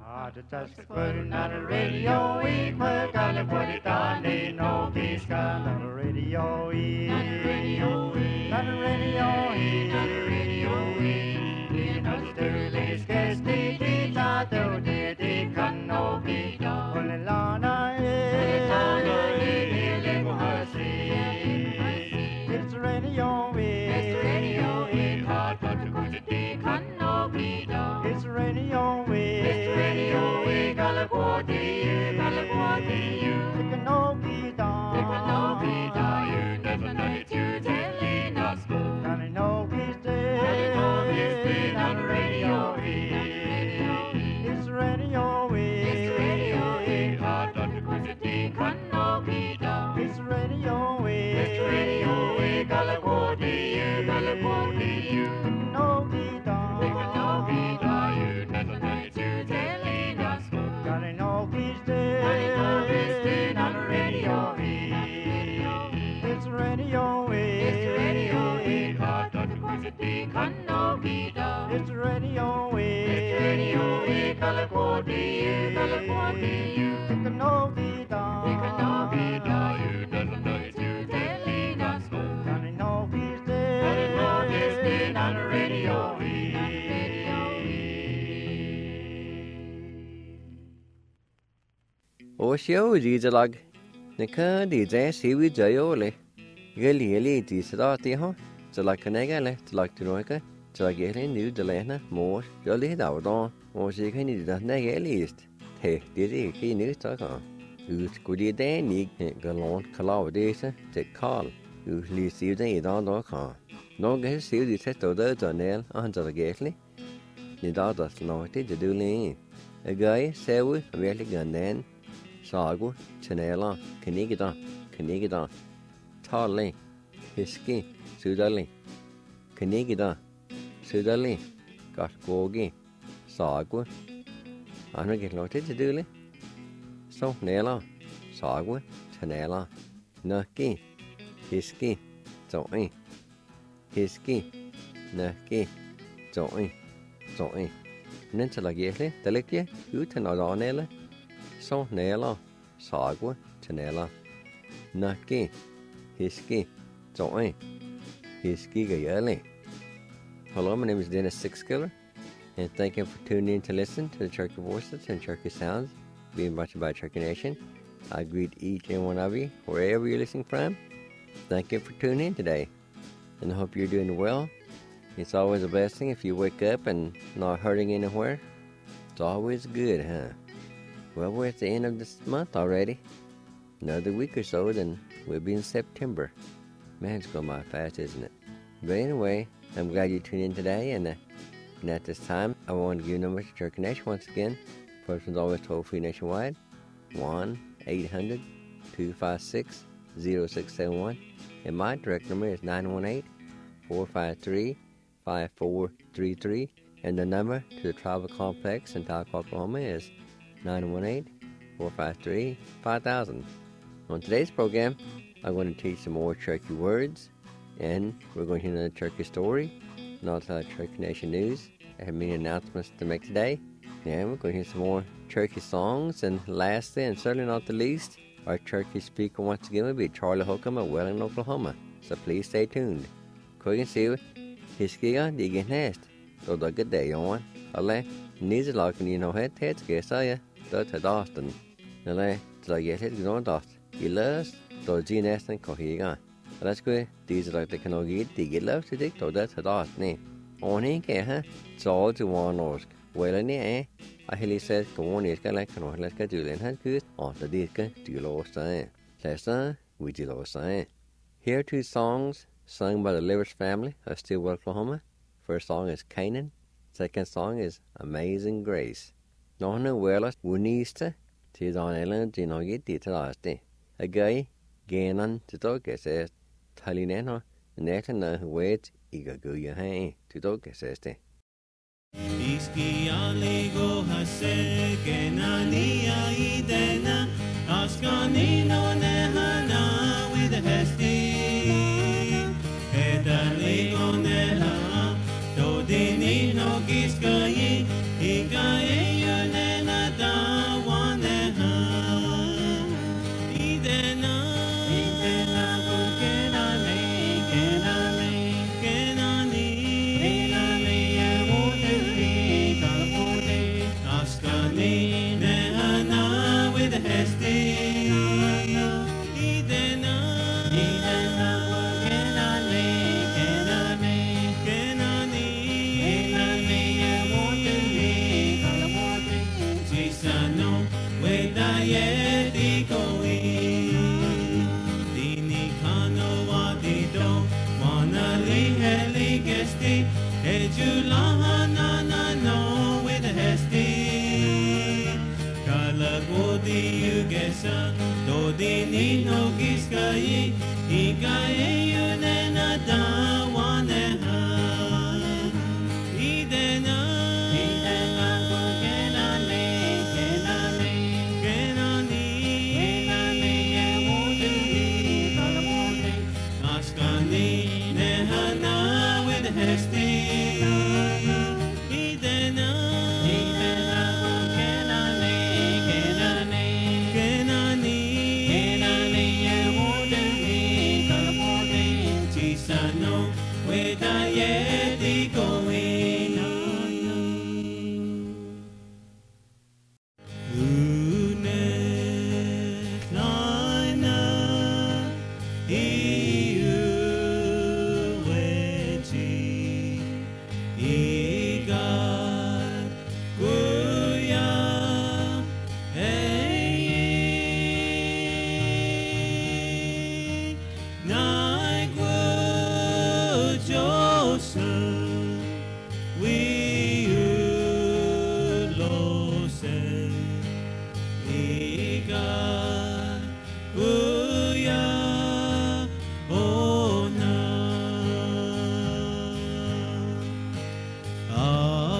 Just putting on the radio, we put on the put it on, they know this kind of radio, not the radio, not the radio, not the radio, we know the early sketch, they not do they can no be done. Only Lana is it's radio, it's radio, hard but to go to they can no be done. It's radio, it's radio, we gotta go to you, they can no be done. They can no be done, you never know it, you telling us go. Can I know this day, on the radio, it's radio, it's radio, hard but to go to they can no be done. It's radio, we gotta go to you, no be done. They can no be done, you never know it, you telling us go. Gotta know this day, on the radio, it's radio, hard but to go to they can no be done. It's radio, we gotta go to you, they can no be done. They can no be done, you never know it, you telling us go. Gotta know this day, on the radio. Osho Gizalag, Nika DJ Siwi Jayole, Gilly Disati ho, to like a negale, to like to Noika, to like getting new Delena, more, jolly down, or she can eat that negale east. Hey, did he news talk on? Who's good day, Nick, Galon, Calawdesa, take call, who leaves you day down the car. No get see the set of the nail under the gately. The daughter's naughty to do lean. A guy, Sewu, really gun then. Sagu, Chanela, Canigida, Tarley, Hiski, Sudali, Canigida, Sudali, got Gogi, Sagu. I don't get naughty to do it. So, Nela, Sagu, Chanela, Nucky, Hiski, Zoe, Hiski, Nucky, Zoe. Nên sẽ là gì thế? Tại lẽ kia, cứ thế nào đó nè là, so nè là, sao quá, thế nè là, nucky, hiski, Zoe, hiski cái gì đấy? Hello, my name is Dennis Sixkiller, and thank you for tuning in to listen to the Cherokee Voices and Cherokee Sounds being brought to you by Cherokee Nation. I greet each and one of you, wherever you're listening from. Thank you for tuning in today, and I hope you're doing well. It's always a blessing if you wake up and not hurting anywhere. It's always good, huh? Well, we're at the end of this month already. Another week or so, then we'll be in September. Man, it's going by fast, isn't it? But anyway, I'm glad you tuned in today, and at this time, I want to give you numbers to Cherokee Nation once again. First one's always toll-free nationwide, 1-800-256-0671. And my direct number is 918-453-5433, and the number to the tribal complex in Tahlequah, Oklahoma is 918-453-5000. On today's program, I'm going to teach some more Cherokee words, and we're going to hear another Cherokee story, and also Cherokee Nation news. I have many announcements to make today, and we're going to hear some more Cherokee songs, and lastly, and certainly not the least, our Cherokee speaker once again will be Charlie Holcomb of Wheeling, Oklahoma, so please stay tuned. Quick and see Hiskiga, Diggin Nest. So the good day on. Ale, needs a lock and you know head, guess I, that's a Dawson. Ale, to I get it, going dust. You lost, to G Nest and Cohiga. That's good. These are like the canoe get, they get love to dig, so that's a Dawson. On in, huh? It's all to one orsk. Well, in the air, I hear says, go on, it's like canoe, let's get you in, has good. On the disc, do you lost sign. Last we did lost sign. Here are two songs sung by the Livers family of Stillwater, Oklahoma. First song is Canaan. Second song is Amazing Grace. Nohna Wellas Wunista, tis on Ellen, Dinogi, Ditalaste. A guy, Ganon, Titoke says, Talineno, Netana, who waits, Igaguya, hey, Titoke says. Iski aligo hase, Genania idena, Ascanino nehana with a hesti. Edaligonela, Dodini no Giscayi, Igaye Yunena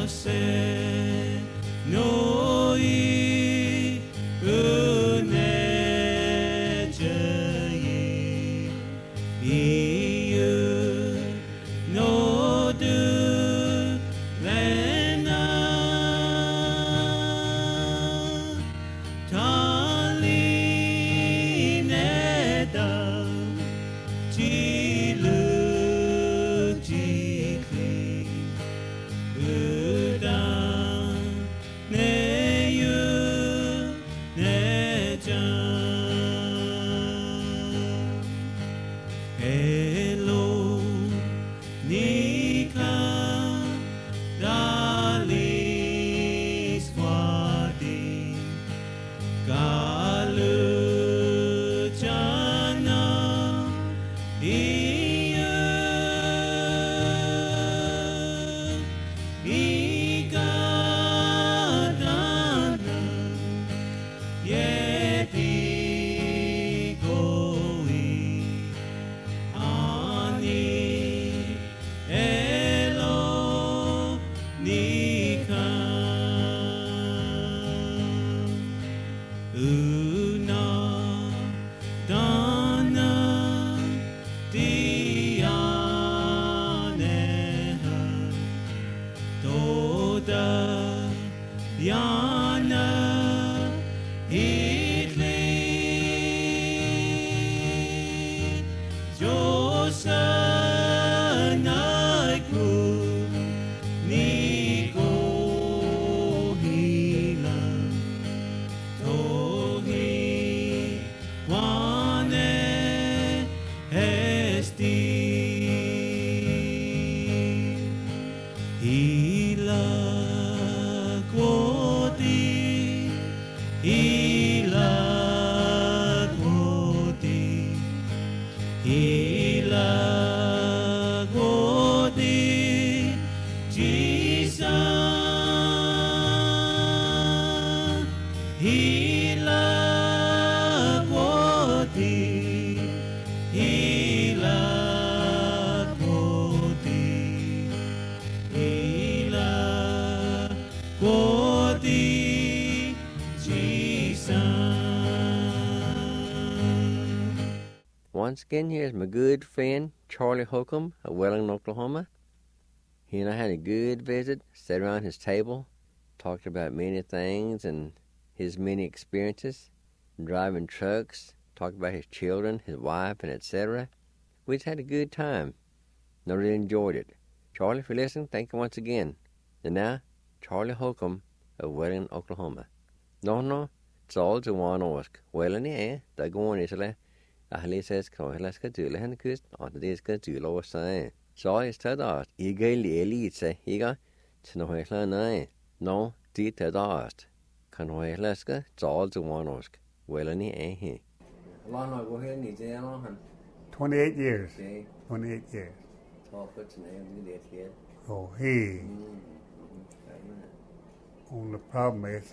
hase noi unejayi iu no du lena tali neda jilu jikli udan neyu nejan hello nika dali swadi galu jana iya igadana yeti goi ani elo nika una dana dianeha toda yana hitli josanaiku niko hilang tohi wane hesti hila kwoti hila kwoti hila kwoti Jesus hila kwoti hila kwoti hila kwoti Jesus. Once again, here's my good friend Charlie Holcomb of Wellington, Oklahoma. He and I had a good visit, sat around his table, talked about many things and his many experiences, driving trucks, talked about his children, his wife, and etc. We just had a good time. I really enjoyed it. Charlie, if you're listening, thank you once again. And now, Charlie Holcomb of Wellington, Oklahoma. No, it's all to one orsk. Wellington, the going is le. Ahli says, Kohla ska tula hen kust, and det ska tula och säga. Så är det där, iga lite, iga, snöhla nej. No, det där. Kan hela ska, it's all to one orsk. Wellington, he. How long ago here in the 28 years. Okay. 28 years. Talk with the name, you did So he, only problem is,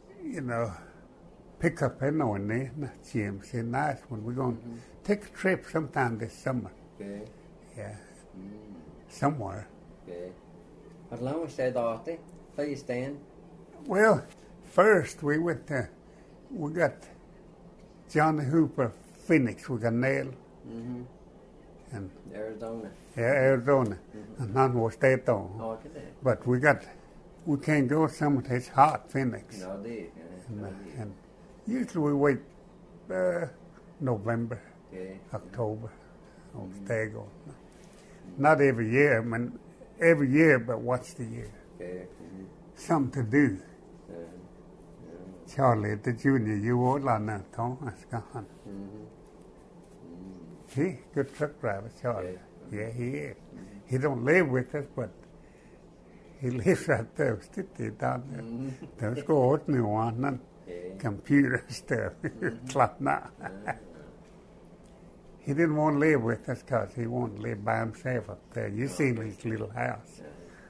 pick up and then, James, say nice when we're going to take a trip sometime this summer. Okay. Yeah. Somewhere. Okay. How long was that after? How you stand? Well, first we got John Hooper, Phoenix, we got Nail, and Arizona. Arizona, and none was that on. Oh, look at that. But we can't go somewhere it's hot, Phoenix. No, did. And usually we wait November, Okay. October, or stay go. Not every year, every year, but what's the year? Okay. Something to do. Charlie, the junior, you all on that, Thomas, gone. He, good truck driver, Charlie. Yeah, he is. He don't live with us, but he lives right there, still down there. There's go out new one, and computer stuff, like that. He didn't want to live with us because he wanted to live by himself up there. You seen his little house.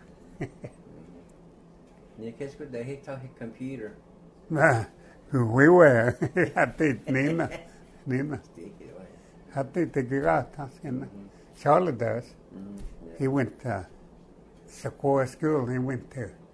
You catch what they hit on his computer. We were. I did, Nina. Stick it away. I did the garage. Charlie does. He went to Sequoia School. He went to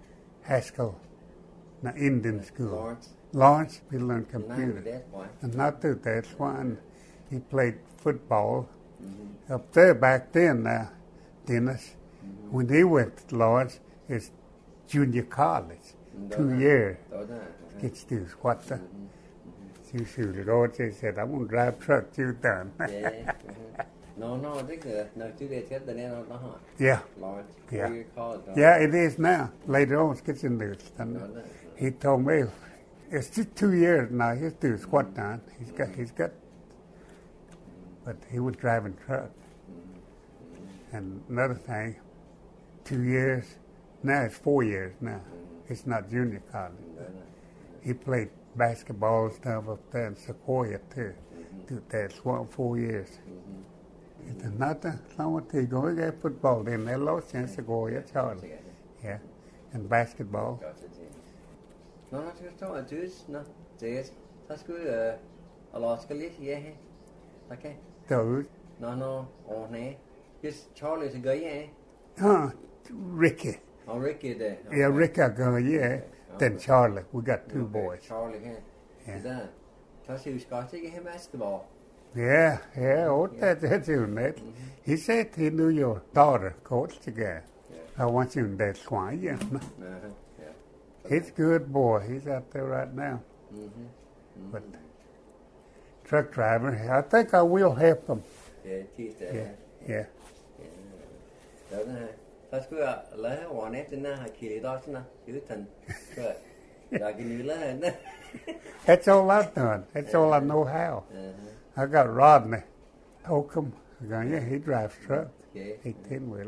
Haskell, the Indian school. Lawrence. We learned Nine computer. that boy. And not to that one, he played football up there back then, Dennis. When he went to Lawrence, it's junior college, 2 years. Đó đó. Gets to what the. You should go, they said, I'm going to drive truck, you done. Yeah. No, this is no two days get the name of the heart. Yeah, Lawrence. Yeah. Where you call it? yeah, it is now. Later on, it gets in there. He told me, it's just 2 years now, he's doing squat down. He's got, but he was driving truck. And another thing, 2 years, now it's 4 years now. It's not junior college. He played basketball and stuff up there in Sequoia too. Did that 4 years. It's another, someone to go get football then they lost in Sequoia, Charlie. Yeah. And basketball. Nó chưa cho chứ nó chế ta cứ Alaska lít vậy hè. Okay. Those, No, on nè. Just Charlie to go yeah. Ricky. Oh, Ricky there. Yeah, Ricky go, yeah. Then Charlie. We got two boys. Charlie here. Yeah. Is that? That's who's got to get him basketball. Yeah, that's it. He said he knew your daughter, coach together. I want you in that swine, yeah. Yeah. He's a good boy. He's out there right now. But truck driver, I think I will help him. Yeah, teach that. Yeah. Đó nè. Ta cứ lấy hoàn nét trên na kỳ đó chứ na. Chứ thành. Rồi. Là cái nữ lên đó. That's all I've done. That's all I know how. I got Rodney Holcomb. Yeah, he drives truck. Okay. 18-wheeler.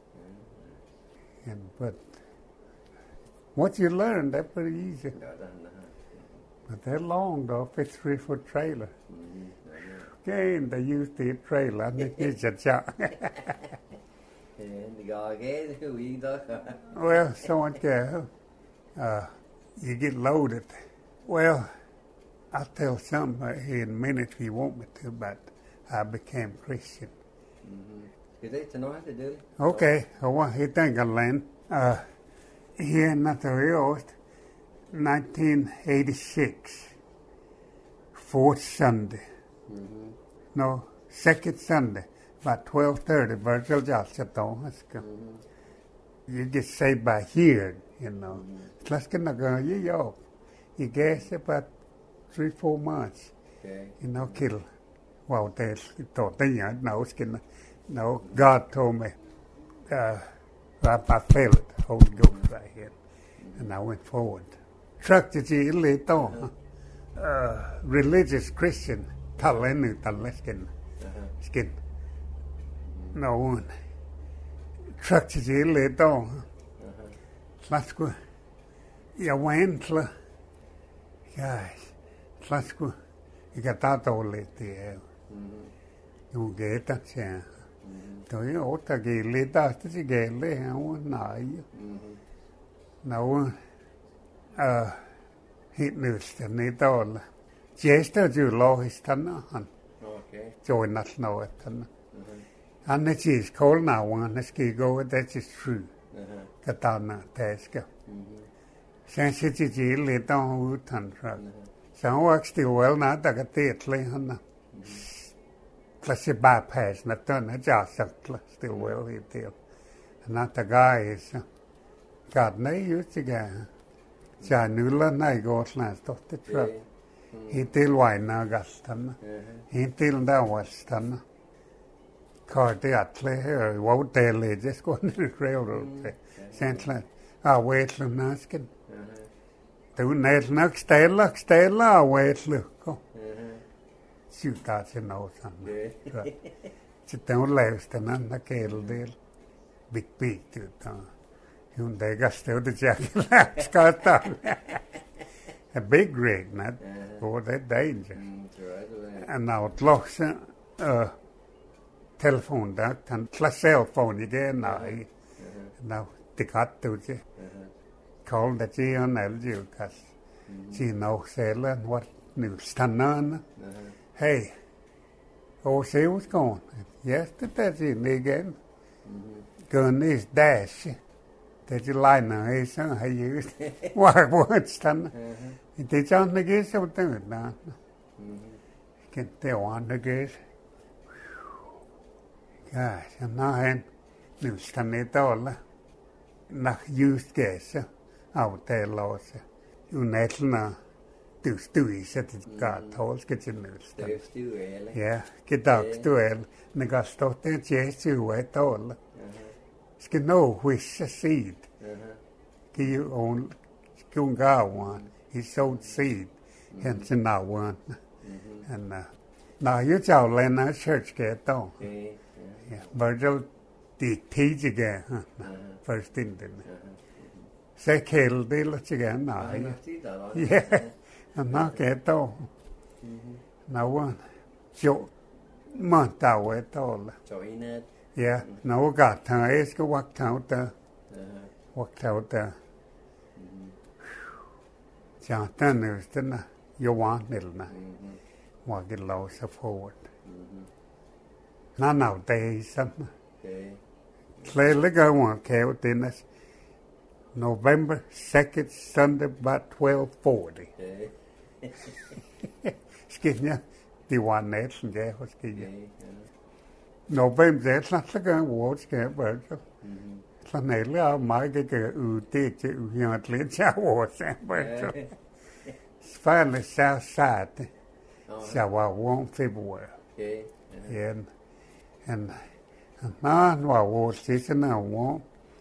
But once you learn, that's pretty easy. Đó đó. But they're long, though, 53-foot trailer. Again, they use the trailer. I think it's a shot. The guy gave the weed đó. Well, someone can, you get loaded. Well, I'll tell some here in a minute if you want me to, but I became Christian. Cái đấy cho nói thì được. Okay, I want to thank Glenn. Here in Nathalie, 1986, fourth Sunday. No, second Sunday, about 12:30, Virgil Johnson. You get saved by hearing, you know. Let's get you you guess about 3-4 months. Okay. You know, kill. Well, there's thought no, God told me, I felt it, Holy Ghost right here. And I went forward. Truck to the little religious Christian, skin. No one. Truck to the little. Let's go. Jag went, guys, let's go. Jag got that all lite. You get that, yeah. Då är åtta gilli, där till gilli, och nej. No, hit nysten i dal. Gäster du lohistanna han. Okay. Joinat noetan. Han är cheese call now one ski go that is true. Katana taska. Sen sitter gilli då utan tror. Sen works still well not that gately han. Plus bypass not done just still well he did. Not the guy is God nej just again. Ja nulla nej går slans dotter truck. He till wine gastan. He till down westan. Car the atle here what daily just going to the railroad. Central. Wait look nasken. Du net nok stella wait look. Shoot out you know something. Sitten läystämään näkeildeel. Big to Hun they got still the jacket a big rig, not for that danger. And now it locks telephone duct and plus cell phone again now the cut to you. Call the G on LG because she knows selling what new stand on. Hey, see what's going. Yesterday, again, gun is dash. They just lie now, he's a use. What words done? They don't negate something now. Get the one again. Gosh, I'm not in. Nu stann it all. Nach just gas out there loss. You netlna. Du stuis at det gatthål skal til nødstand. Det er stuel. Ja, gedag stuel. Når jeg stod der til at et år. Skal nå hos seed. Give on Gungawan. He sowed seed. Hence now one. And now you tell Lena church get down. Yeah, Virgil the teach again. First in them. Say kill the let's again now. Yeah. And not get all. Now one. So, month out at all. Yeah, no got time. It's go walked out there. Walked out there. Jonathan is the you want little na. Walk it low so forward. Now nowadays, something. Clearly go on, count in us. November 2nd, Sunday, about 12:40. Skinner, the one nation there was skinner. November, that's not the gun, what's going to so nearly I might get a date to not let you watch that. It's finally south side. So I won't February. Yeah. And man, what was this and I won't.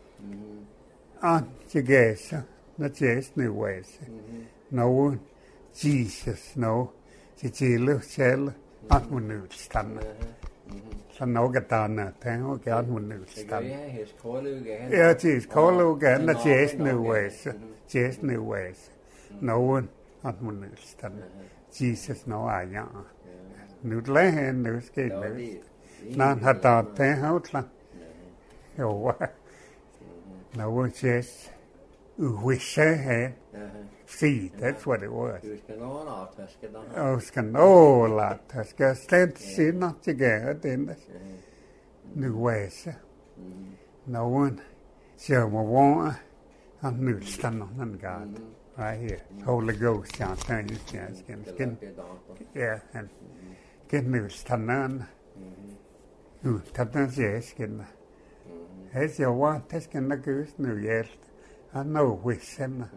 You guess, not just new ways. No one, Jesus, no. Chị lưu chel at một nữ stanna. Så något annat, tänk och att hon nu stanna. Ja, Jesus, kolluga, na Jesus new ways. Jesus new ways. No one at hon nu stanna. Jesus no aja. Nu lähen nu ska nu. Nan hata tänk outla. Jo. No one says, wish I See, that's what it was. Oh, skanola. Jag ska ställa sig något together. Nu ways. No one. So we want a new stand on God. Right here. Holy Ghost, John, turn you skin. Yeah, and get new stand on. Tappan sig skin. As you want, that's gonna go new year. I know which and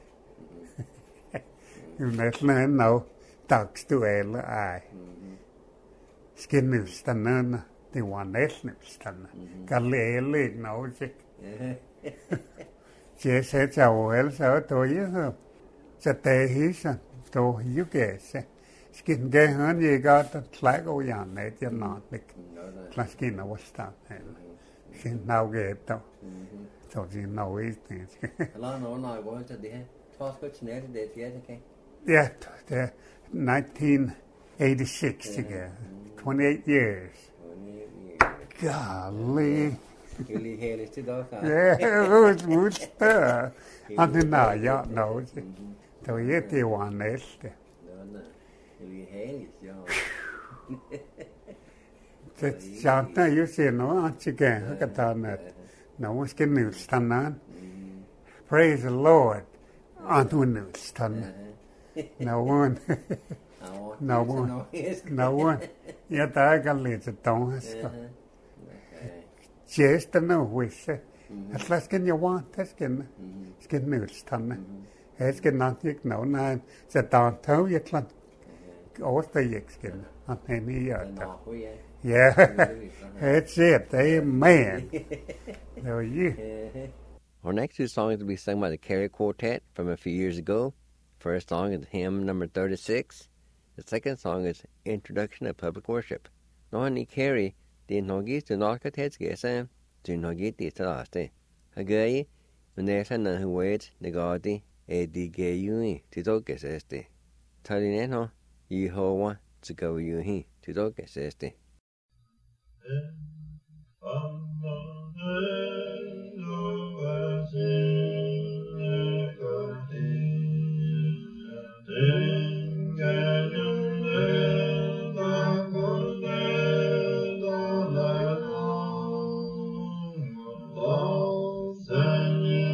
you never know. Talks to all I. Skin new stand on. The one else new stand. Galile knows it. Chị sẽ chào hết sao tôi không sẽ tệ hí sao tôi yêu kể sẽ skin cái hơn gì cả lại có dạng này cho nó được là skin nó was stop này skin nào cái đó cho gì nào ấy thì là nó nói với cho đi thoát cái chuyện để thế cái yeah 1986 again 28 years golly. Yeah, it was good stuff. And then now, yeah, no. So you get one nest. That's something you see, no, aren't you again? Look at that. No one's getting new stand on. Praise the Lord. On to new stand. No one. No one. No one. Yeah, I got little tongues. Just to know which. At last can you want this skin noodles done. It's good not you know now. The don't tell you can all the skin on any other. Yeah, that's it. Amen. So you. Our next two songs will be sung by the Carey Quartet from a few years ago. First song is hymn number 36. The second song is Introduction to Public Worship. Nohani Carey. Det något du något hedsgäsa, du något det raste. Hagai, men det är när huet negati edigayuni till dogeseste. Talineno, Jehova to go yuhi to dogeseste. Send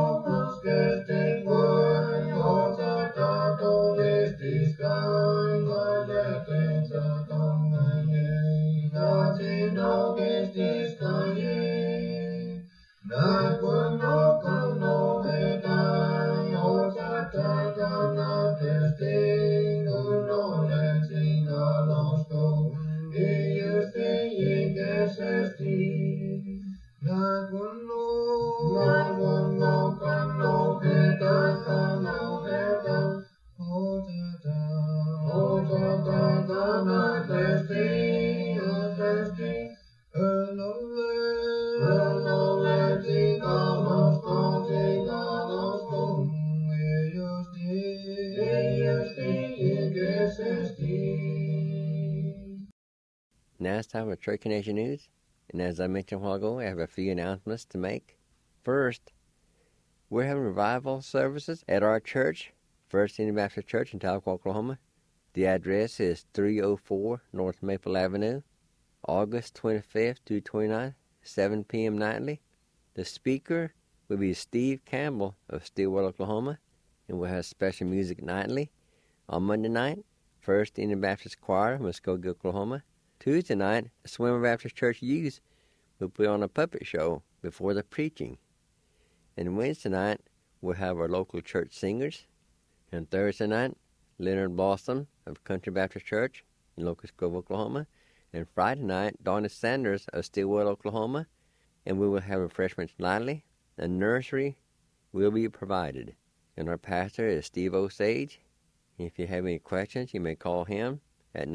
Now it's time for Cherokee Nation News, and as I mentioned a while ago, I have a few announcements to make. First, we're having revival services at our church, First Indian Baptist Church in Tahlequah, Oklahoma. The address is 304 North Maple Avenue, August 25th through 29th, 7 p.m. nightly. The speaker will be Steve Campbell of Stillwater, Oklahoma, and we'll have special music nightly. On Monday night, First Indian Baptist Choir, Muskogee, Oklahoma. Tuesday night, Swimmer Baptist Church Youth will put on a puppet show before the preaching. And Wednesday night, we'll have our local church singers. And Thursday night, Leonard Blossom of Country Baptist Church in Locust Grove, Oklahoma. And Friday night, Donna Sanders of Stillwater, Oklahoma. And we will have refreshments nightly. A nursery will be provided. And our pastor is Steve Osage. If you have any questions, you may call him at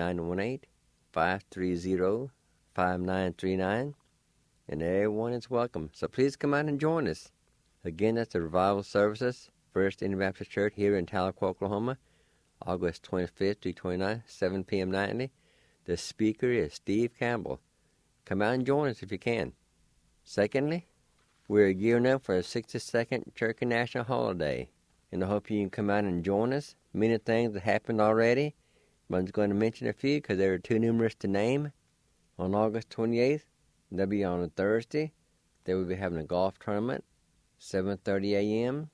918-530-5939. And everyone is welcome. So please come out and join us. Again, that's the revival services, First Indian Baptist Church here in Tahlequah, Oklahoma, August 25th through 29th, 7 p.m. nightly. The speaker is Steve Campbell. Come out and join us if you can. Secondly, we're gearing up for the 62nd Cherokee National Holiday, and I hope you can come out and join us. Many things have happened already, but I'm just going to mention a few because they are too numerous to name. On August 28th, that'll be on a Thursday, they will be having a golf tournament, 7:30 a.m.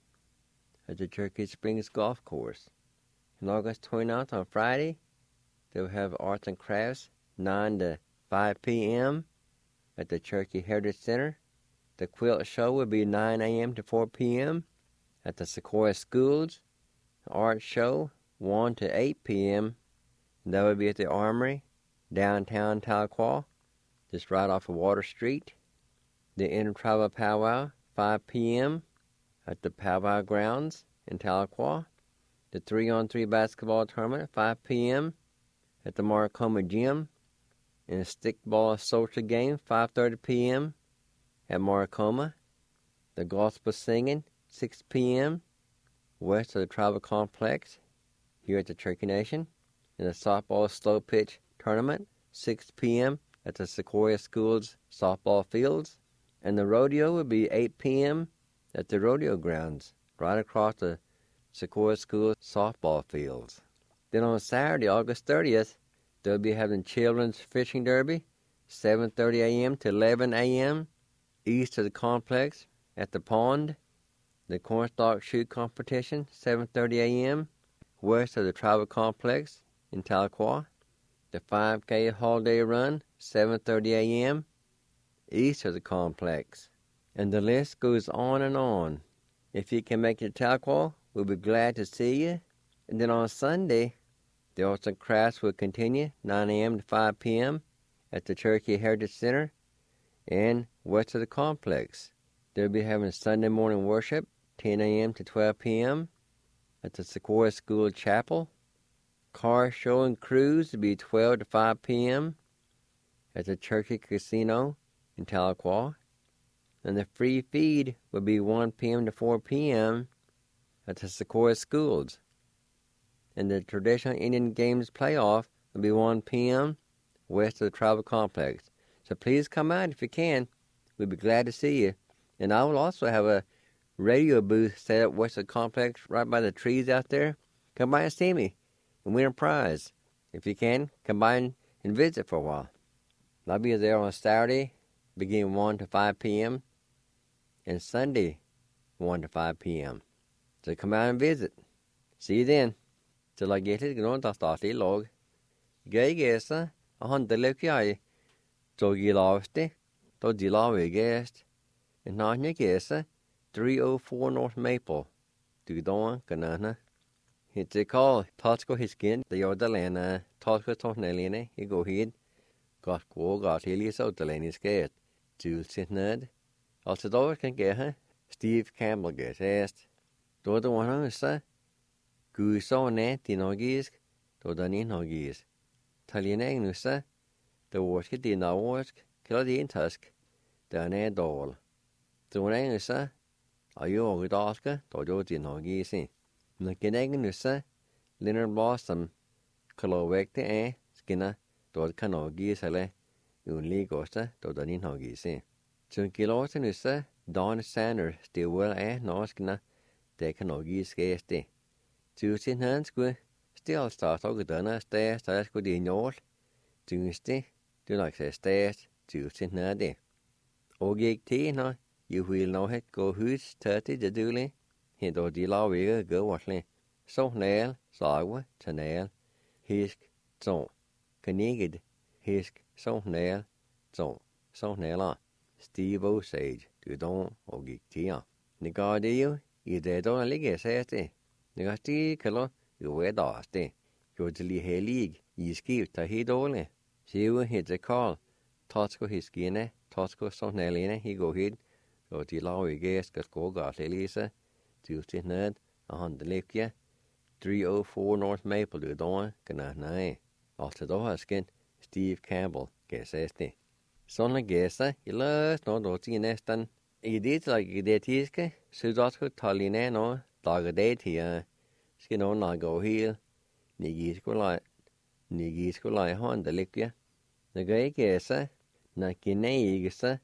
at the Cherokee Springs Golf Course. On August 29th, on Friday, they will have arts and crafts, 9 to 5 p.m. at the Cherokee Heritage Center. The quilt show will be 9 a.m. to 4 p.m. at the Sequoia Schools. The art show, 1 to 8 p.m. That will be at the Armory, downtown Tahlequah, just right off of Water Street. The Intertribal Powwow, 5 p.m. at the Powwow Grounds in Tahlequah. The 3-on-3 basketball tournament, 5 p.m. at the Maracoma Gym. And the stickball social game, 5:30 p.m. at Maracoma. The gospel singing, 6 p.m. west of the Tribal Complex here at the Cherokee Nation. And the softball slow pitch tournament, 6 p.m. at the Sequoia Schools softball fields. And the rodeo will be 8 p.m. at the rodeo grounds, right across the Sequoia Schools softball fields. Then on Saturday, August 30th, they'll be having Children's Fishing Derby, 7:30 a.m. to 11 a.m. east of the complex at the pond. The Cornstalk Shoot Competition, 7:30 a.m. west of the Tribal Complex in Tahlequah. The 5K Holiday Run, 7:30 a.m. east of the complex. And the list goes on and on. If you can make it to Tahlequah, we'll be glad to see you. And then on Sunday, the arts and crafts will continue, 9 a.m. to 5 p.m. at the Cherokee Heritage Center and west of the complex. They'll be having Sunday morning worship, 10 a.m. to 12 p.m. at the Sequoia School Chapel. Car show and cruise will be 12 to 5 p.m. at the Cherokee Casino in Tahlequah. And the free feed will be 1 p.m. to 4 p.m. at the Sequoia Schools. And the traditional Indian Games playoff will be 1 p.m. west of the Tribal Complex. So please come out if you can. We'll be glad to see you. And I will also have a radio booth set up west of the complex right by the trees out there. Come by and see me and win a prize. If you can, come by and visit for a while. I'll be there on Saturday, beginning 1 to 5 p.m. And Sunday, 1 to 5 p.m. So come out and visit. See you then. Till I get it, going to start the log. Gay guest, a hundred look I. So you lost it. So you lost guest. And not your guest, 304 North Maple. Do don't Ganana. It's a call. Tosco his skin, the Yodalena, Tosco Tonelline, he go ahead. Got Hilly out the lane scared. Jules Sitned. Also, those can get her. Steve Campbell gets asked. Do the one who say? Goose on net, the noggies, do the nin noggies. Talian Agnusa, the wask, the no wask, kill the in tusk, the net doll. The one Agnusa, are you all with Oscar, do the noggies? The Kinagnusa, Leonard Blossom, Colowek the air, Skinner, do the canoggies, hele, only gosta, do the nin noggies. So Kilosanusa, Don Sanders, still well air, no skinner, they canoggies scarcely. Tusen hands go, still start over done stairs, that's good in your Tuesday, do like say stairs, Tusen nade. O gig tea, no, you will know it go who's 30 the dooley, hint or the law wigger go washly. So nail, sawa, to nail, hisk, so, canigid, hisk, so nail, so nail on. Steve Osage, do don't o gig tea on. Nigardio, you dead on a ligger, says they. Negasti kilo, you wear dusty. Go to the league, ye skip to he dole. See you hit the call. Tosco his skinny, Tosco Sonelina, he go hid. Go to law guest, go got Elisa. Tuesday nerd, a hundred likia. 304 North Maple, do don't, canna. After the skin, Steve Campbell, guess este. Son guessa, you lost no doti nestan. You did like you did tiske, so that's good Talina no. Daga date here, skin on I go here, Nigis go like Honda Likia. The gay guessa, Nakineigsa,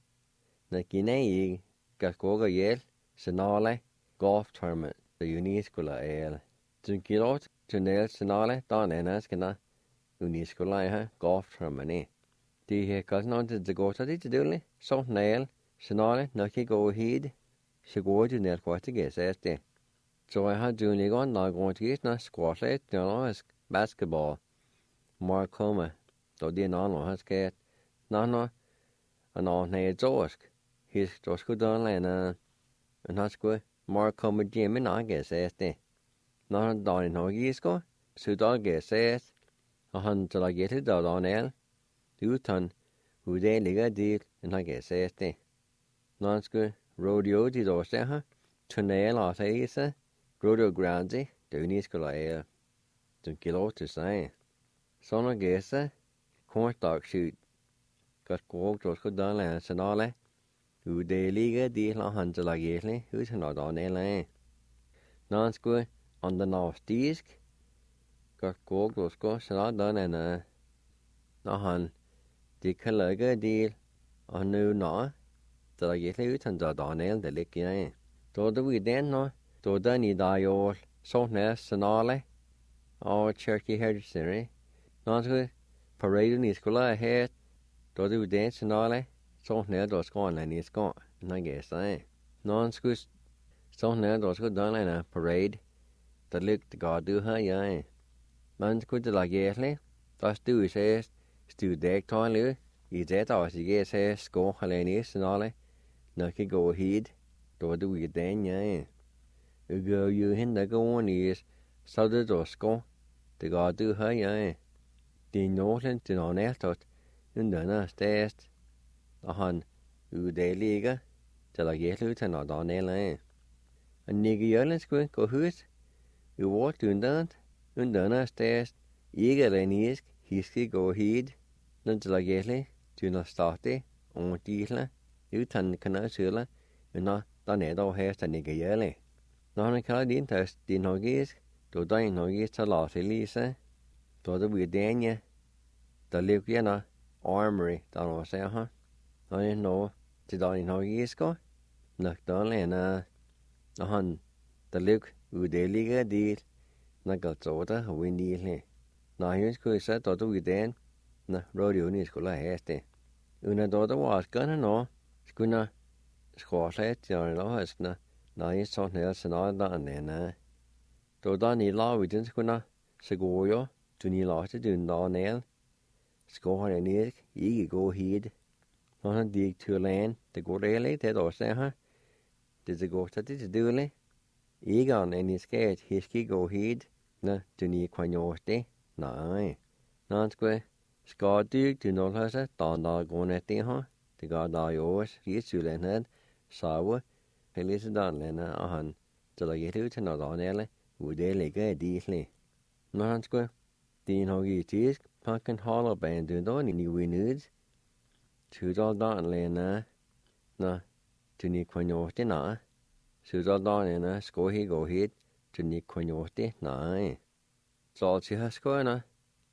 Gaskoga Yale, Senale, golf tournament, the Uniscola Ale. Tunkilot, Tunel Senale, Don Enaskina, Uniscola, golf tournament. The cousin on the go to the doodly, so nail, Senale, Nucky go ahead, she go to nail quite a guess as day. So I had Junior gone now going to get na squash it, you know, as basketball. Mark Coma, though the non has get. No, and all nay Josk. He's just good on and that's good. Mark Coma Jim and I guess as day. Not down in Hogisko, so dog guess as. A hundred I get it out on el. Do ton, who they liga deal, and I guess as day. Non's good. Rodeo did also, huh? Tunnel or say, Rodeo Grande, the Uniscola Ale. To kilo to say. Son of Gessa, corn dog shoot. Got walked or good down lands and all that. Who they liga deal on hundred like yearly, who's not on a lane. Non's good on the north disc. Got walked or scotch and all done and no hun. The Calaga deal on new no. The like yearly who's on the lick in. Told the we then no. Do Danny Diol, so nest and all that. Oh, Cherokee Heritage, not good. Parade in school ahead. Do dance and all that. So near those gone and it's gone. And I guess non school. So near those good done and a parade. The look the God do her, yeah. Man's good to like yearly. That's do says, Stu deck toilet. You dead as you get says, go Helenis and all that. Nucky go ahead. Do we then, yeah. Go you hin the go on is so the dosco, the God do her, yeah. The Northland to non eltot, and the test. The hun, who they liga, till I get out and not on a lane. And nigger yelling squint go hoot, you walk to and the test, eager and east, hisky go heed, none till I get it, to not start it, on dealer, you turn the canal sula, and not done it all hair to nigger yelling. None can I didn't test the noggies, do dying noggies to loss Elisa, do the we danya, the live yena, armory, down or say, huh? I didn't know, to dying noggies go, knocked on and a hun, the look, who they liga deal, not got soda, a windy lee. Now here's good set, do we then, na rodeo is cool a hasty. Una daughter was gonna know, schooner, squash it, your law, na I så nær så nær der nær. Då der ni lav den skulle så går jo du ni lav til den der nær. Skår han ned ikke gå hid. Når han dig til land det går det lidt det også her. Det går til det dårligt. Ikke an en skat hiske gå hid. Nå du ni kan jo det. Nej. Når han skal dyk du når så der går net det her. Det går der jo også i Sydlandet. Så Felise Danlene og han til å gjøre ut til Nordane, hvor det ligger i diesel. Når han skulle, din har gitt tysk, pakken holder bandundan i nye nød. Sudal Danlene, nå, til ni kan gjøre det, nei. Sudal Danlene skal ikke gå hit, til ni kan gjøre det, nei. Så alt sier skoene,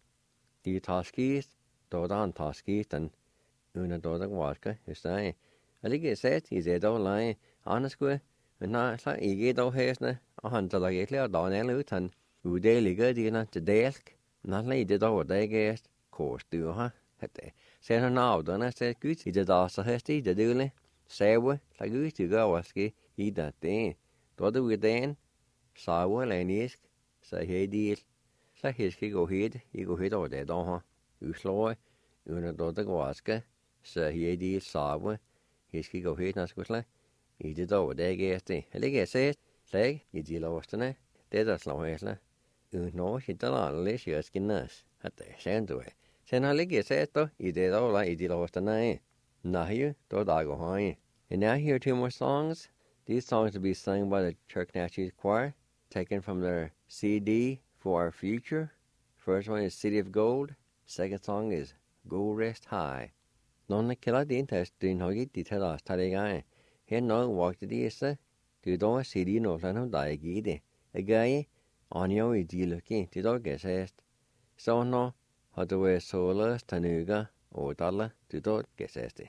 de tar skist, da han tar skisten, under da det var i stedet. Jeg ligger sett i det da leie, han skulle, men han sa ikke da hæsene, og han til å egentlig ha dagen ut, han udeliger dine til delsk, men han leide da det gæst, kårstu ha, hette. Sen han avdønne sett gut i det da så hæst i det døle, sæve, la gut i gavaske i det, da det var den, sæve lanisk, så hei del, så hæske gå hit, I gå hit over det da ha, uslår, under da det gavaske, så hei del sæve, hæske gå hit, når skulle I det dog det gæste. Jeg ligger set, slag I de lovstene, det der slår hæsler. Nå, I der alle sjøskinnes, at det er du er. Sen har ligger set dog I det dog I de lovstene. Nej, då der går her. And now here are 2 more songs. These songs will be sung by the Church Natchez Choir, taken from their CD For Our Future. First one is City of Gold. Second song is Go Rest High. Någon killar din test, din har gitt de til oss til det gang. Her nå valgte de ikke, du da sier de noe sånn om deg i det. Jeg an jo I de lykke til dere sest. Så nå har du vært så løst til nøye og alle til dere sest.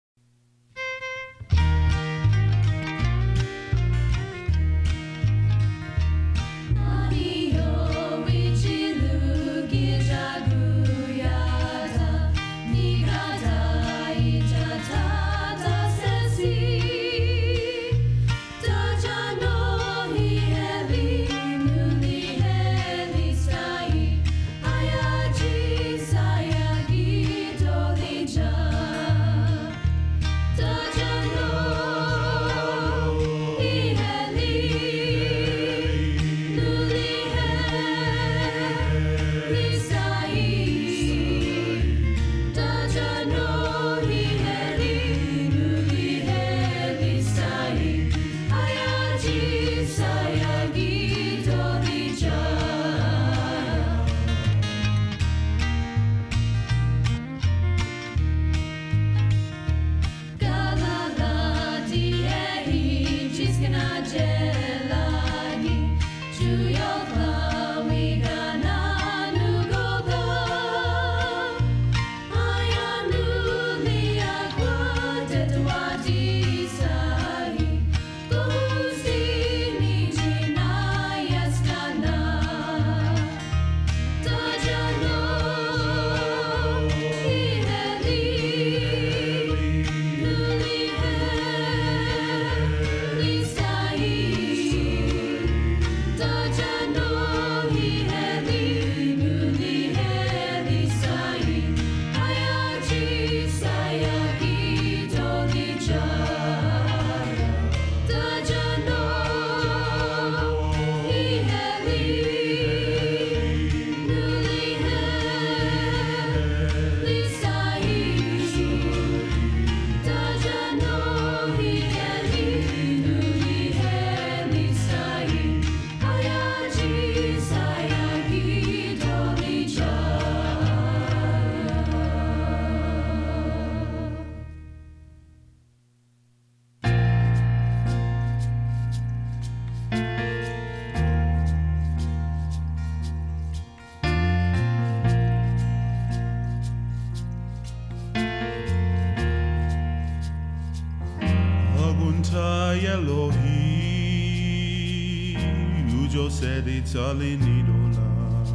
sedi tali nidola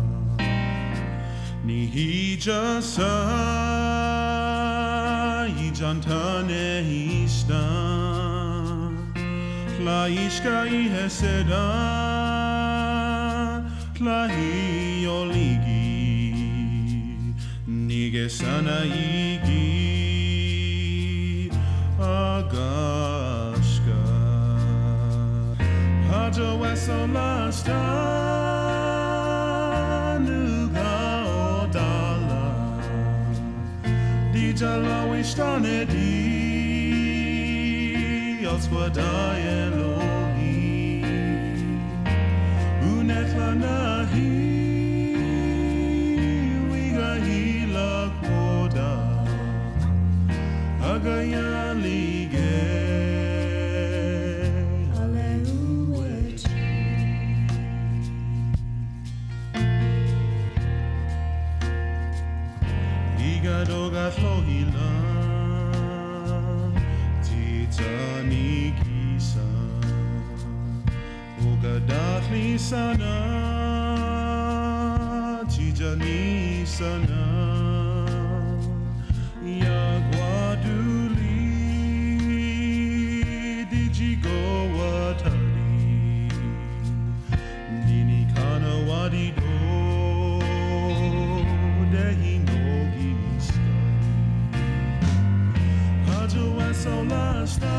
ni hija sa i jantane histan Tlaishka I heseda, tlahi oligi, nigesana igi, agashka. Hajo esolasta, nuga odala, dijala wishtanedi, Osquada Elohim, Unetlanahi, Wigahila Quoda, Agayalige, Aleluechi. Igadoga Flohila. Nikisa, Ogadafli sana, Tijani sana, Yagwaduli, Dijigo watari, Nini kana wadido, Dehi no gistari, Hajo esolasta.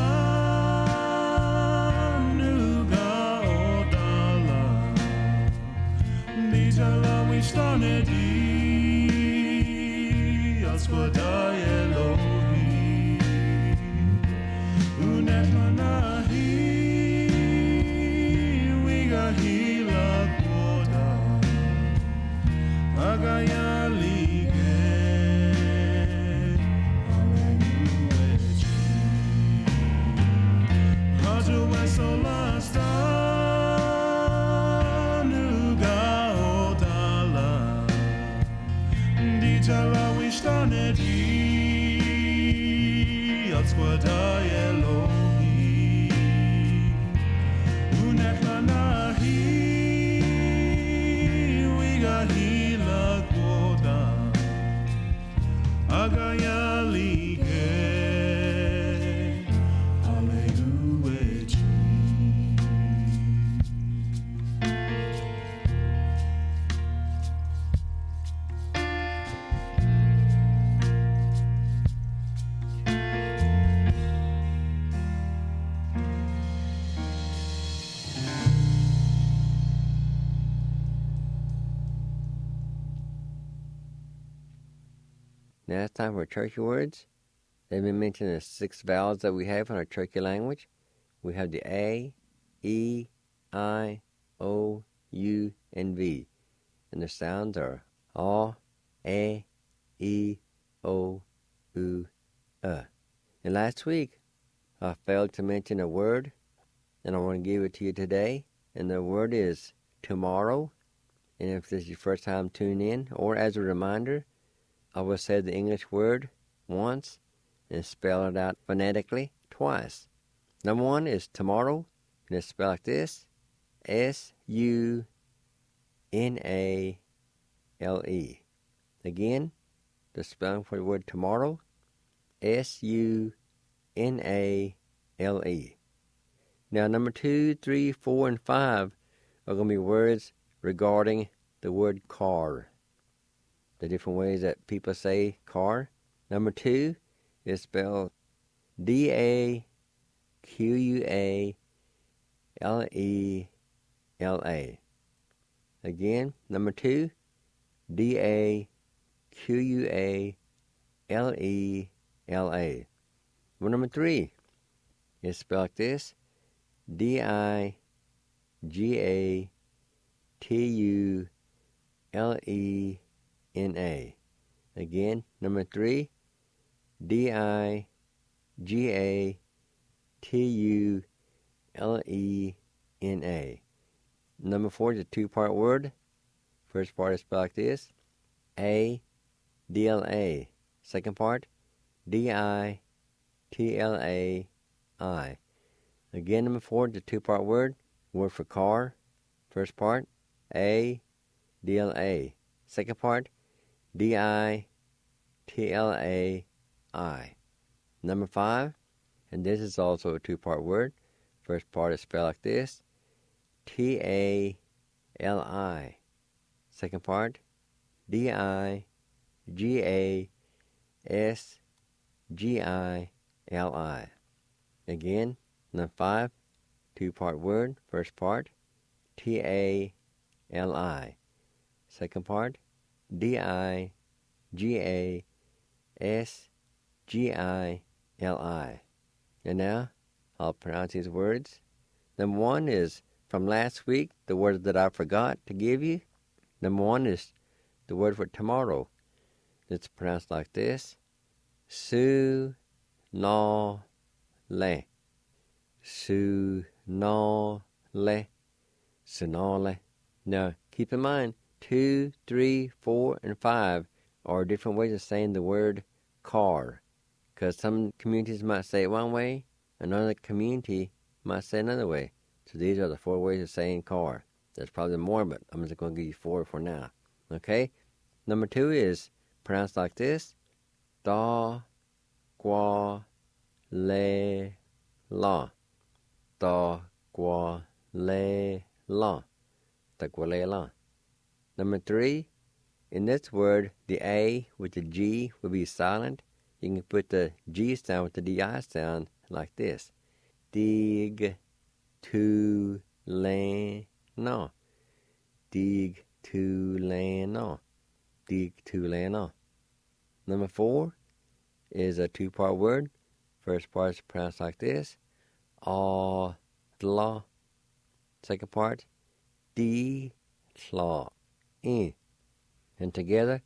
Stanedi, Osquada Elohim, Unetlanahi, Wigahila Quoda, Agayalige, Aleluechi, Hajo esolasta. Osquada Elohim, Unetlanahi, Wigahila Quoda, Agayalige, Aleluechi. Now it's time for Turkey words. Let me mention the 6 vowels that we have in our Turkey language. We have the A, E, I, O, U, and V. And the sounds are A, E, O, U, And last week, I failed to mention a word, and I want to give it to you today. And the word is tomorrow. And if this is your first time tuning in, or as a reminder, I will say the English word once and spell it out phonetically twice. Number 1 is tomorrow, and it's spelled like this: S-U-N-A-L-E. Again, the spelling for the word tomorrow, S-U-N-A-L-E. Now, number 2, 3, 4, and 5 are going to be words regarding the word car. The different ways that people say car. Number 2 is spelled D-A-Q-U-A-L-E-L-A. Again, number 2, D-A-Q-U-A-L-E-L-A. Well, number 3 is spelled like this: D-I-G-A-T-U-L-E-N-A. Again, number 3, D-I-G-A-T-U-L-E-N-A. Number 4 is a 2-part word. First part is spelled like this: A-D-L-A. Second part, D-I-T-L-A-I. Again, number 4 is a 2-part word. Word for car. First part, A-D-L-A. Second part, D-I-T-L-A-I. Number 5, and this is also a 2-part word. First part is spelled like this, Tali. Second part, Digasgili. Again, number 5, two-part word. First part, Tali. Second part, Digasgili. And now, I'll pronounce these words. Number 1 is from last week, the word that I forgot to give you. Number 1 is the word for tomorrow. It's pronounced like this, Sunole. Sunole. Sunole. Now, keep in mind, 2, 3, 4, and 5 are different ways of saying the word car. Because some communities might say it one way, another community might say another way. So these are the 4 ways of saying car. There's probably more, but I'm just going to give you 4 for now. Okay? Number 2 is pronounced like this, Da Gua Le La. Da Gua Le La. Da Gua Le La. Number 3, in this word, the A with the G will be silent. You can put the G sound with the DI sound like this. Dig to land no. Dig to land no. Dig to land no. Number 4 is a 2-part word. First part is pronounced like this. Law. Second part, D-law. And together,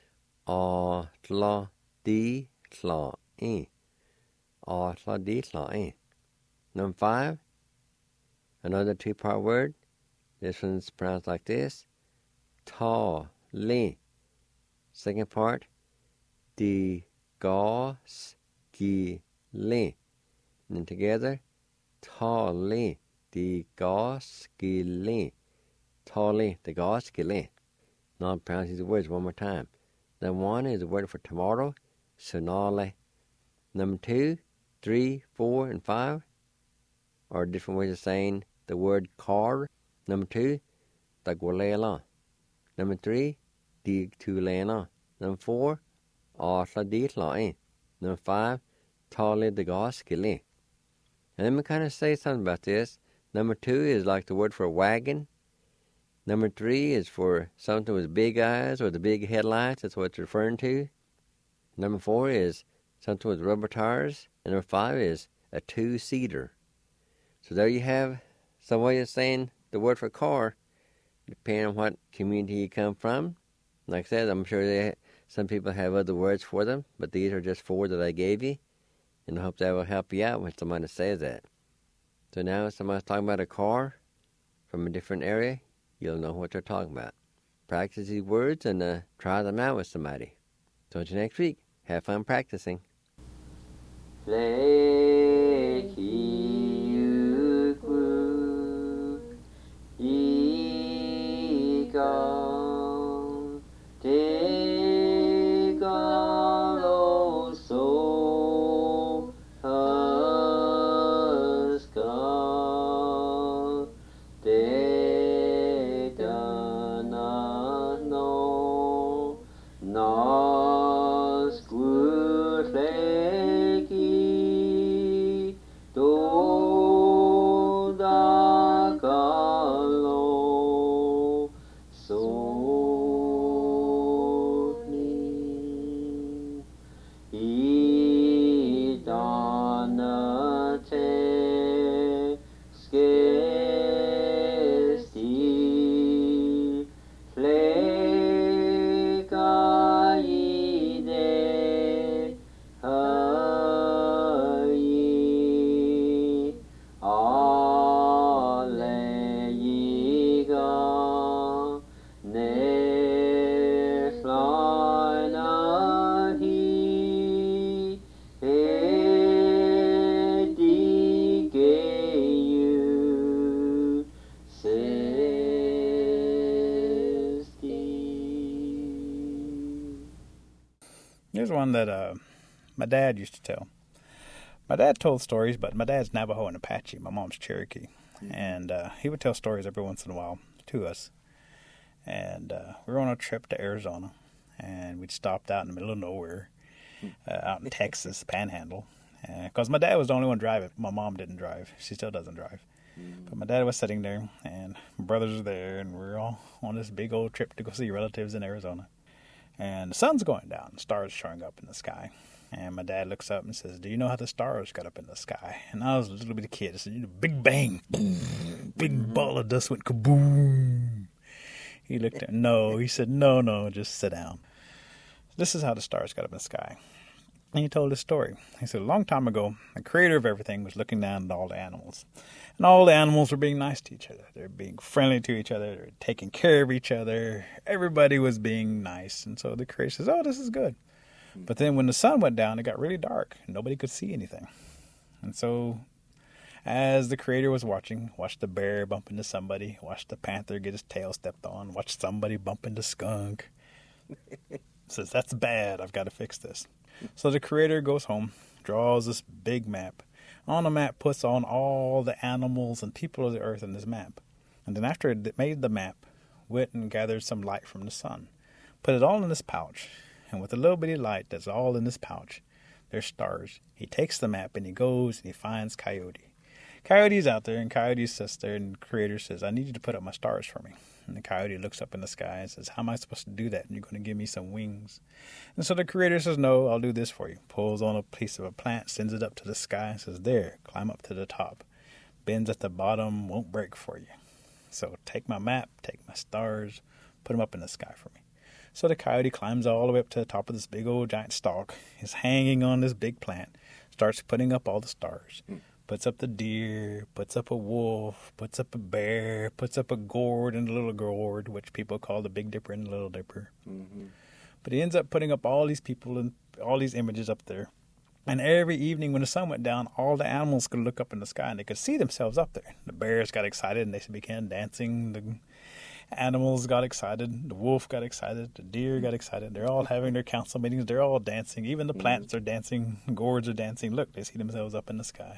law, D-law. Law, D-law. Number 5, another 2-part word. This one's pronounced like this. Ta-li. Second part, Di-ga-ski-li. And then together, Ta-li. Di-ga-ski-li. Ta-li. Di-ga-ski-li. Now I'll pronounce these words one more time. Number 1 is the word for tomorrow, Sunole. Number 2, 3, 4, and 5 are different ways of saying the word car. Number 2, Tagualela. Number 3, Digtulena. Number 4, Asladitla. Number 5, Tali Degaskili. And let me kind of say something about this. Number 2 is like the word for wagon. Number 3 is for something with big eyes or the big headlights. That's what it's referring to. Number 4 is something with rubber tires. And number 5 is a 2-seater. So there you have some way of saying the word for car, depending on what community you come from. Like I said, I'm sure some people have other words for them, but these are just 4 that I gave you. And I hope that will help you out when somebody says that. So now if somebody's talking about a car from a different area, you'll know what they're talking about. Practice these words and try them out with somebody. So until next week, have fun practicing. Here's one that my dad used to tell. My dad told stories, but my dad's Navajo and Apache. My mom's Cherokee. And he would tell stories every once in a while to us. And we were on a trip to Arizona. And we'd stopped out in the middle of nowhere, out in Texas, Panhandle. Because my dad was the only one driving. My mom didn't drive. She still doesn't drive. But my dad was sitting there, and my brothers were there, and we were all on this big old trip to go see relatives in Arizona. And the sun's going down, stars showing up in the sky. And my dad looks up and says, "Do you know how the stars got up in the sky?" And I was a little bitty kid. I said, "Big bang, boom, big ball of dust went kaboom." He looked at me. No, he said, no, just sit down. This is how the stars got up in the sky. And he told this story. He said, a long time ago, the creator of everything was looking down at all the animals. And all the animals were being nice to each other. They were being friendly to each other. They were taking care of each other. Everybody was being nice. And so the creator says, "Oh, this is good." But then when the sun went down, it got really dark. And nobody could see anything. And so as the creator was watched the bear bump into somebody, watched the panther get his tail stepped on, watched somebody bump into skunk. Says, "That's bad. I've got to fix this." So the creator goes home, draws this big map. On the map, puts on all the animals and people of the earth in this map. And then after it made the map, went and gathered some light from the sun. Put it all in this pouch. And with a little bitty light that's all in this pouch, there's stars. He takes the map and he goes and he finds Coyote. Coyote's out there, and Coyote sits there, and the creator says, "I need you to put up my stars for me." And the coyote looks up in the sky and says, "How am I supposed to do that? And you're going to give me some wings." And so the creator says, "No, I'll do this for you." Pulls on a piece of a plant, sends it up to the sky, and says, "There, climb up to the top. Bends at the bottom, won't break for you. So take my map, take my stars, put them up in the sky for me." So the coyote climbs all the way up to the top of this big old giant stalk, is hanging on this big plant, starts putting up all the stars. Puts up the deer, puts up a wolf, puts up a bear, puts up a gourd and a little gourd, which people call the Big Dipper and the Little Dipper. But he ends up putting up all these people and all these images up there. And every evening when the sun went down, all the animals could look up in the sky and they could see themselves up there. The bears got excited and they began dancing. The animals got excited. The wolf got excited. The deer got excited. They're all having their council meetings. They're all dancing. Even the plants are dancing. Gourds are dancing. Look, they see themselves up in the sky.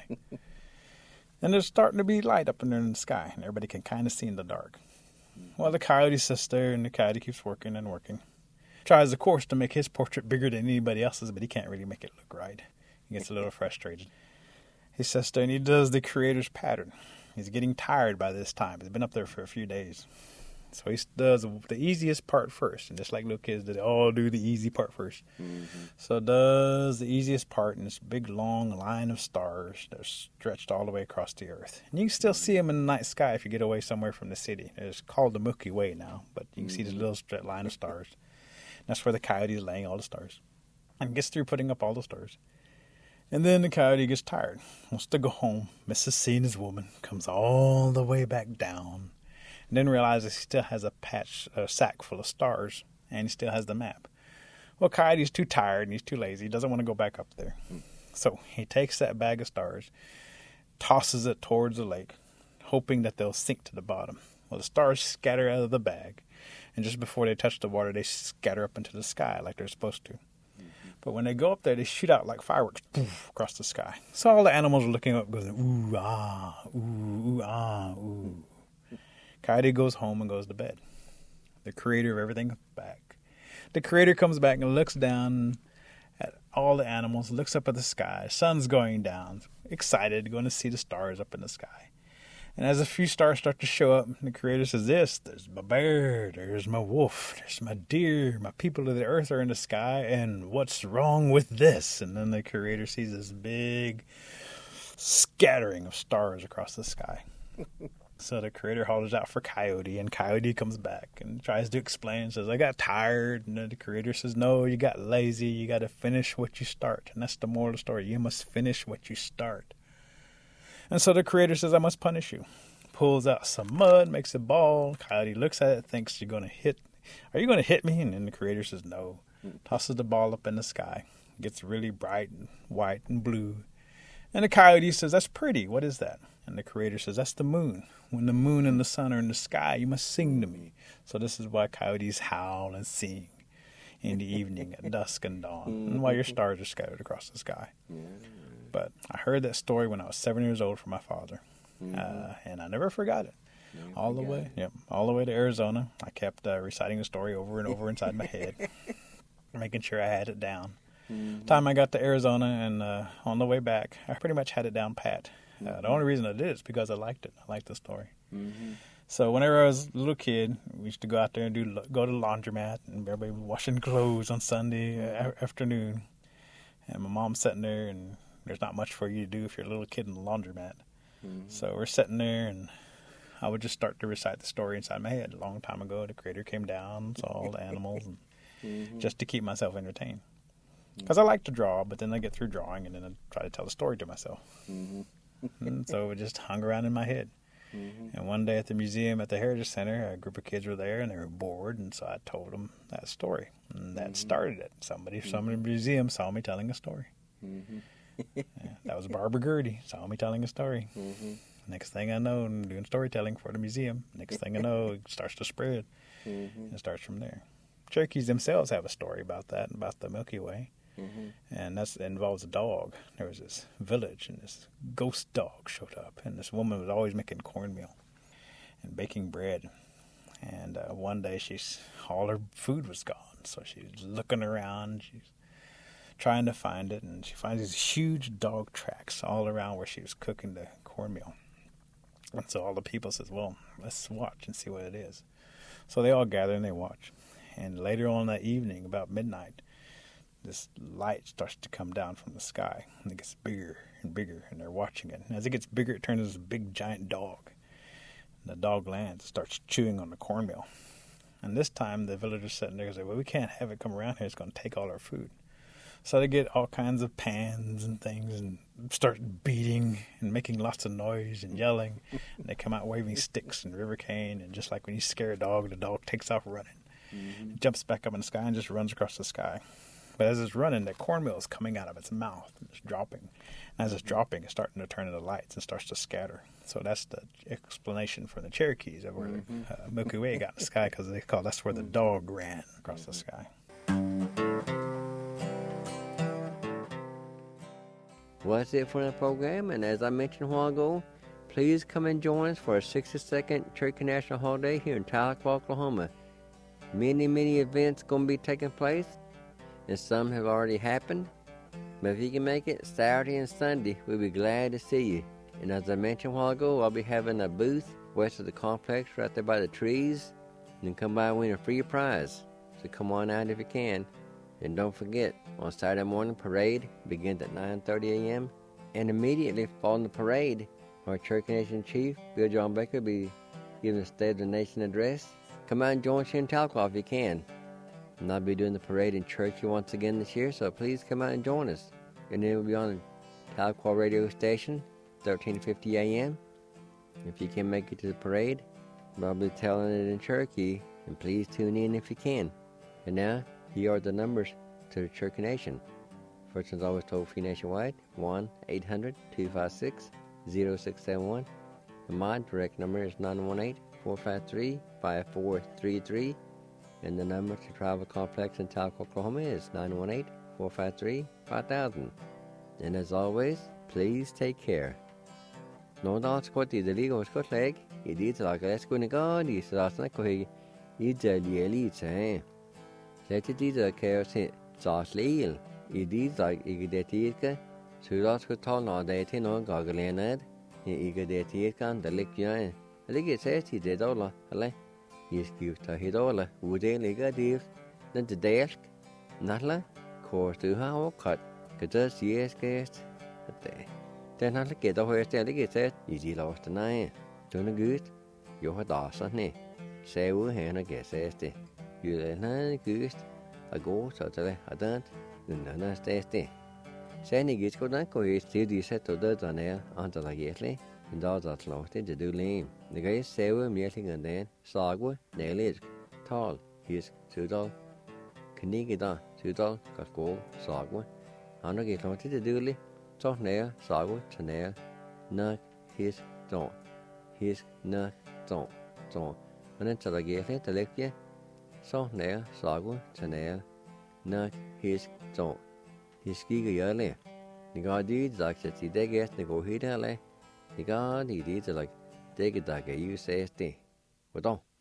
And there's starting to be light up in there in the sky, and everybody can kind of see in the dark. Well, the coyote sits there, and the coyote keeps working and working. Tries, of course, to make his portrait bigger than anybody else's, but he can't really make it look right. He gets a little frustrated. He sits there, and he does the creator's pattern. He's getting tired by this time. He's been up there for a few days. So he does the easiest part first. And just like little kids, they all do the easy part first. So does the easiest part in this big, long line of stars that are stretched all the way across the earth. And you can still see them in the night sky if you get away somewhere from the city. It's called the Milky Way now, but you can see this little straight line of stars. And that's where the coyote is laying all the stars. And gets through putting up all the stars. And then the coyote gets tired, wants to go home. Misses seeing his woman, comes all the way back down. And then realizes he still has a sack full of stars, and he still has the map. Well, Coyote's too tired and he's too lazy. He doesn't want to go back up there. So he takes that bag of stars, tosses it towards the lake, hoping that they'll sink to the bottom. Well, the stars scatter out of the bag, and just before they touch the water, they scatter up into the sky like they're supposed to. But when they go up there, they shoot out like fireworks poof, across the sky. So all the animals are looking up, going, ooh, ah, ooh, ooh, ah, ooh. Coyote goes home and goes to bed. The creator of everything is back. The creator comes back and looks down at all the animals, looks up at the sky. Sun's going down, excited, going to see the stars up in the sky. And as a few stars start to show up, the creator says, there's my bear, there's my wolf, there's my deer, my people of the earth are in the sky, and what's wrong with this? And then the creator sees this big scattering of stars across the sky. So the creator hollers out for Coyote, and Coyote comes back and tries to explain, says, I got tired. And then the creator says, no, you got lazy. You got to finish what you start. And that's the moral of the story. You must finish what you start. And so the creator says, I must punish you. Pulls out some mud, makes a ball. Coyote looks at it, thinks are you going to hit me? And then the creator says, no. Tosses the ball up in the sky. Gets really bright and white and blue. And the coyote says, that's pretty. What is that? And the creator says, that's the moon. When the moon and the sun are in the sky, you must sing to me. So this is why coyotes howl and sing in the evening at dusk and dawn, and why your stars are scattered across the sky. But I heard that story when I was 7 years old from my father, and I never forgot it. All the way to Arizona. I kept reciting the story over and over inside my head, making sure I had it down. Time I got to Arizona and on the way back, I pretty much had it down pat. The only reason I did is because I liked it. I liked the story. So whenever I was a little kid, we used to go out there and go to the laundromat, and everybody was washing clothes on Sunday afternoon. And my mom's sitting there, and there's not much for you to do if you're a little kid in the laundromat. So we're sitting there, and I would just start to recite the story inside my head. A long time ago, the Creator came down, saw all the animals, and just to keep myself entertained. Because I like to draw, but then I get through drawing, and then I try to tell the story to myself. And so it just hung around in my head. And one day at the museum at the Heritage Center, a group of kids were there, and they were bored, and so I told them that story. And that started it. Somebody from the museum saw me telling a story. That was Barbara Gertie, saw me telling a story. Next thing I know, I'm doing storytelling for the museum. Next thing I know, it starts to spread. And it starts from there. Cherokees themselves have a story about that, about the Milky Way. And that involves a dog. There was this village, and this ghost dog showed up. And this woman was always making cornmeal and baking bread. And one day, all her food was gone. So she's looking around. She's trying to find it, and she finds these huge dog tracks all around where she was cooking the cornmeal. And so all the people says, well, let's watch and see what it is. So they all gather and they watch. And later on that evening, about midnight, this light starts to come down from the sky. And it gets bigger and bigger, and they're watching it. And as it gets bigger, it turns into this big, giant dog. And the dog lands and starts chewing on the cornmeal. And this time, the villagers sitting there say, well, we can't have it come around here. It's going to take all our food. So they get all kinds of pans and things and start beating and making lots of noise and yelling. And they come out waving sticks and river cane. And just like when you scare a dog, the dog takes off running. It jumps back up in the sky and just runs across the sky. But as it's running, the cornmeal is coming out of its mouth and it's dropping. And as it's dropping, it's starting to turn into lights and starts to scatter. So that's the explanation for the Cherokees of where Milky Way got in the sky, because that's where the dog ran across the sky. Well, that's it for the program, and as I mentioned a while ago, please come and join us for our 62nd Cherokee National Holiday here in Tahlequah, Oklahoma. Many, many events going to be taking place, and some have already happened. But if you can make it Saturday and Sunday, we'll be glad to see you. And as I mentioned a while ago, I'll be having a booth west of the complex right there by the trees, and then come by and win a free prize. So come on out if you can. And don't forget, on Saturday morning, parade begins at 9:30 a.m. And immediately following the parade, our Cherokee Nation Chief, Bill John Baker, will be giving the State of the Nation address. Come out and join us here in Tahlequah if you can. And I'll be doing the parade in Cherokee once again this year, so please come out and join us. And then we'll be on the Tahlequah radio station, 1350 a.m. If you can make it to the parade, I'll be telling it in Cherokee, and please tune in if you can. And now, here are the numbers to the Cherokee Nation. First one's always toll-free nationwide, 1-800-256-0671. And my direct number is 918-453-5433. And the number to Travel Complex in Tahlequah, Oklahoma is 918-453-5000. And as always, please take care. No dance ko ti dali ko ko leg, idi tla ka es ko ni ga di sa na ko hi I dali li che. Let it either chaos in Zarsleel. It is like Igadetica, Sudas tall no dating no gogglened, Igadetica, the lick young. I think it says he did all, he's give to his all, would they liga deal, then the desk, Natla, course to how cut, could just yes guest at day. Then I'll get over there, it says, easy lost the night. Don't a good, you're a dawson, say we hand a guess, says the. You know, goose, a ghost, a don't, and a tasty. Sandy gets good, and go still you set to dirt on air until like yesterday, and dogs are lost in the do lame. The guy is several meeting and then, sagwa, nailed, tall, his $2. Canigida, $2, got gold, sagwa. Anna get lost in the dooley, talk nair, sagwa, to nair, knock, his don't, his knock, don't. And until like yesterday, the left you. So nær sagwa til nær nok his don't his giga yale Ni got did like that they get the go hit. Ni got the did like they get that you say stay. What on?